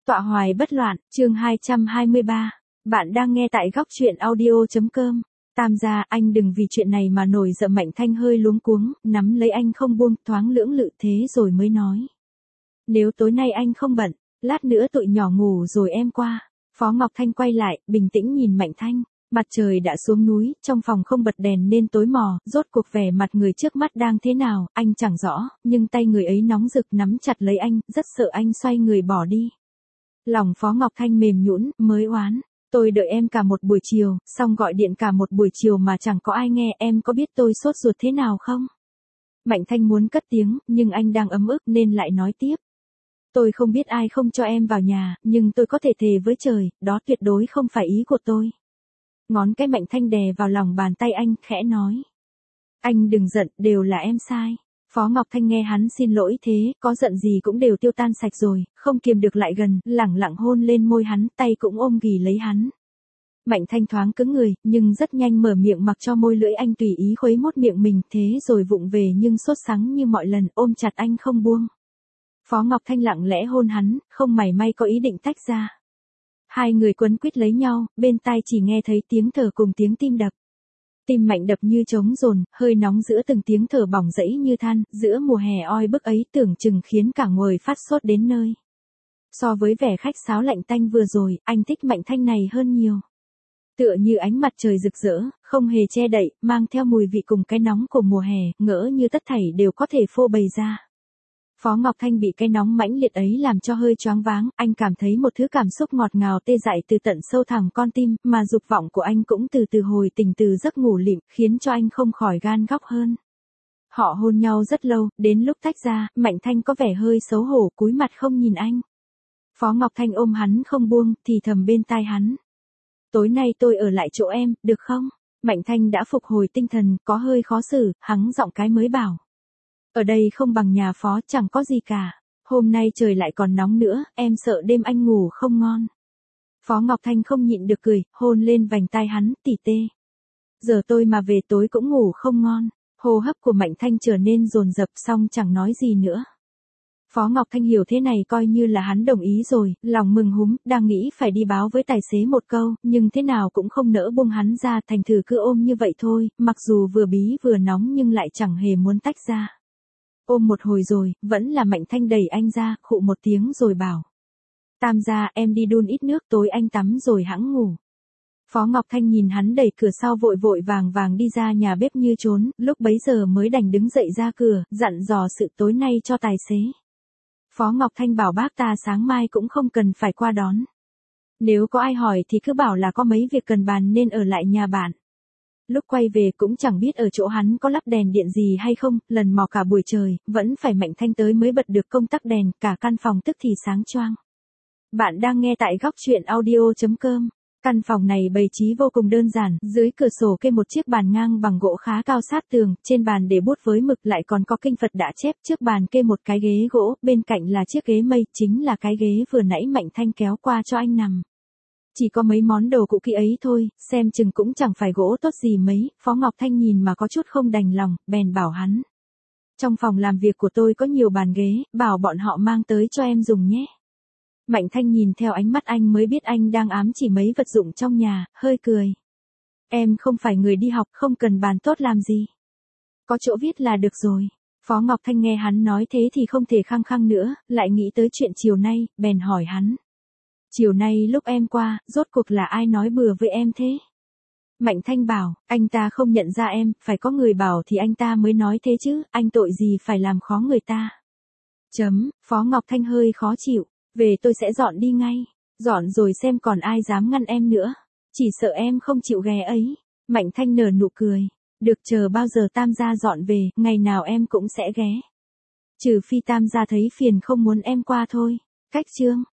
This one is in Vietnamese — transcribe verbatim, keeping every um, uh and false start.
Tọa hoài bất loạn, chương hai trăm hai mươi ba. Bạn đang nghe tại góc truyện audio.com. Tam gia, anh đừng vì chuyện này mà nổi giận. Mạnh Thanh hơi luống cuống, nắm lấy anh không buông, thoáng lưỡng lự thế rồi mới nói. Nếu tối nay anh không bận, lát nữa tụi nhỏ ngủ rồi em qua. Phó Ngọc Thanh quay lại, bình tĩnh nhìn Mạnh Thanh. Mặt trời đã xuống núi, trong phòng không bật đèn nên tối mò, rốt cuộc vẻ mặt người trước mắt đang thế nào, anh chẳng rõ, nhưng tay người ấy nóng rực nắm chặt lấy anh, rất sợ anh xoay người bỏ đi. Lòng Phó Ngọc Thanh mềm nhũn, mới oán. Tôi đợi em cả một buổi chiều, xong gọi điện cả một buổi chiều mà chẳng có ai nghe, em có biết tôi sốt ruột thế nào không? Mạnh Thanh muốn cất tiếng, nhưng anh đang ấm ức nên lại nói tiếp. Tôi không biết ai không cho em vào nhà, nhưng tôi có thể thề với trời, đó tuyệt đối không phải ý của tôi. Ngón cái Mạnh Thanh đè vào lòng bàn tay anh, khẽ nói. Anh đừng giận, đều là em sai. Phó Ngọc Thanh nghe hắn xin lỗi thế, có giận gì cũng đều tiêu tan sạch rồi, không kiềm được lại gần, lẳng lặng hôn lên môi hắn, tay cũng ôm ghì lấy hắn. Mạnh Thanh thoáng cứng người, nhưng rất nhanh mở miệng mặc cho môi lưỡi anh tùy ý khuấy mốt miệng mình, thế rồi vụng về nhưng sốt sắng như mọi lần, ôm chặt anh không buông. Phó Ngọc Thanh lặng lẽ hôn hắn, không mảy may có ý định tách ra. Hai người quấn quýt lấy nhau, bên tai chỉ nghe thấy tiếng thở cùng tiếng tim đập. Tim Mạnh đập như trống dồn, hơi nóng giữa từng tiếng thở bỏng rẫy như than, giữa mùa hè oi bức ấy tưởng chừng khiến cả người phát sốt đến nơi. So với vẻ khách sáo lạnh tanh vừa rồi, anh thích Mạnh Thanh này hơn nhiều. Tựa như ánh mặt trời rực rỡ, không hề che đậy, mang theo mùi vị cùng cái nóng của mùa hè, ngỡ như tất thảy đều có thể phô bày ra. Phó Ngọc Thanh bị cái nóng mãnh liệt ấy làm cho hơi choáng váng, anh cảm thấy một thứ cảm xúc ngọt ngào tê dại từ tận sâu thẳm con tim, mà dục vọng của anh cũng từ từ hồi tỉnh từ giấc ngủ lịm, khiến cho anh không khỏi gan góc hơn. Họ hôn nhau rất lâu, đến lúc tách ra, Mạnh Thanh có vẻ hơi xấu hổ, cúi mặt không nhìn anh. Phó Ngọc Thanh ôm hắn không buông, thì thầm bên tai hắn. Tối nay tôi ở lại chỗ em, được không? Mạnh Thanh đã phục hồi tinh thần, có hơi khó xử, hắng giọng cái mới bảo. Ở đây không bằng nhà Phó, chẳng có gì cả. Hôm nay trời lại còn nóng nữa, em sợ đêm anh ngủ không ngon. Phó Ngọc Thanh không nhịn được cười, hôn lên vành tai hắn, tỉ tê. Giờ tôi mà về tối cũng ngủ không ngon. Hô hấp của Mạnh Thanh trở nên dồn dập, xong chẳng nói gì nữa. Phó Ngọc Thanh hiểu thế này coi như là hắn đồng ý rồi, lòng mừng húm, đang nghĩ phải đi báo với tài xế một câu, nhưng thế nào cũng không nỡ buông hắn ra, thành thử cứ ôm như vậy thôi, mặc dù vừa bí vừa nóng nhưng lại chẳng hề muốn tách ra. Ôm một hồi rồi, vẫn là Mạnh Thanh đẩy anh ra, khụ một tiếng rồi bảo. Tam gia, em đi đun ít nước, tối anh tắm rồi hẵng ngủ. Phó Ngọc Thanh nhìn hắn đẩy cửa sau vội vội vàng vàng đi ra nhà bếp như trốn, lúc bấy giờ mới đành đứng dậy ra cửa, dặn dò sự tối nay cho tài xế. Phó Ngọc Thanh bảo bác ta sáng mai cũng không cần phải qua đón. Nếu có ai hỏi thì cứ bảo là có mấy việc cần bàn nên ở lại nhà bạn. Lúc quay về cũng chẳng biết ở chỗ hắn có lắp đèn điện gì hay không, lần mò cả buổi trời, vẫn phải Mạnh Thanh tới mới bật được công tắc đèn, cả căn phòng tức thì sáng choang. Bạn đang nghe tại góc truyện audio.com. Căn phòng này bày trí vô cùng đơn giản, dưới cửa sổ kê một chiếc bàn ngang bằng gỗ khá cao sát tường, trên bàn để bút với mực lại còn có kinh Phật đã chép, trước bàn kê một cái ghế gỗ, bên cạnh là chiếc ghế mây, chính là cái ghế vừa nãy Mạnh Thanh kéo qua cho anh nằm. Chỉ có mấy món đồ cũ kỹ ấy thôi, xem chừng cũng chẳng phải gỗ tốt gì mấy, Phó Ngọc Thanh nhìn mà có chút không đành lòng, bèn bảo hắn. Trong phòng làm việc của tôi có nhiều bàn ghế, bảo bọn họ mang tới cho em dùng nhé. Mạnh Thanh nhìn theo ánh mắt anh mới biết anh đang ám chỉ mấy vật dụng trong nhà, hơi cười. Em không phải người đi học, không cần bàn tốt làm gì. Có chỗ viết là được rồi. Phó Ngọc Thanh nghe hắn nói thế thì không thể khăng khăng nữa, lại nghĩ tới chuyện chiều nay, bèn hỏi hắn. Chiều nay lúc em qua, rốt cuộc là ai nói bừa với em thế? Mạnh Thanh bảo, anh ta không nhận ra em, phải có người bảo thì anh ta mới nói thế chứ, anh tội gì phải làm khó người ta. Chấm, Phó Ngọc Thanh hơi khó chịu, về tôi sẽ dọn đi ngay, dọn rồi xem còn ai dám ngăn em nữa, chỉ sợ em không chịu ghé ấy. Mạnh Thanh nở nụ cười, được chờ bao giờ Tam gia dọn về, ngày nào em cũng sẽ ghé. Trừ phi Tam gia thấy phiền không muốn em qua thôi. Cách chương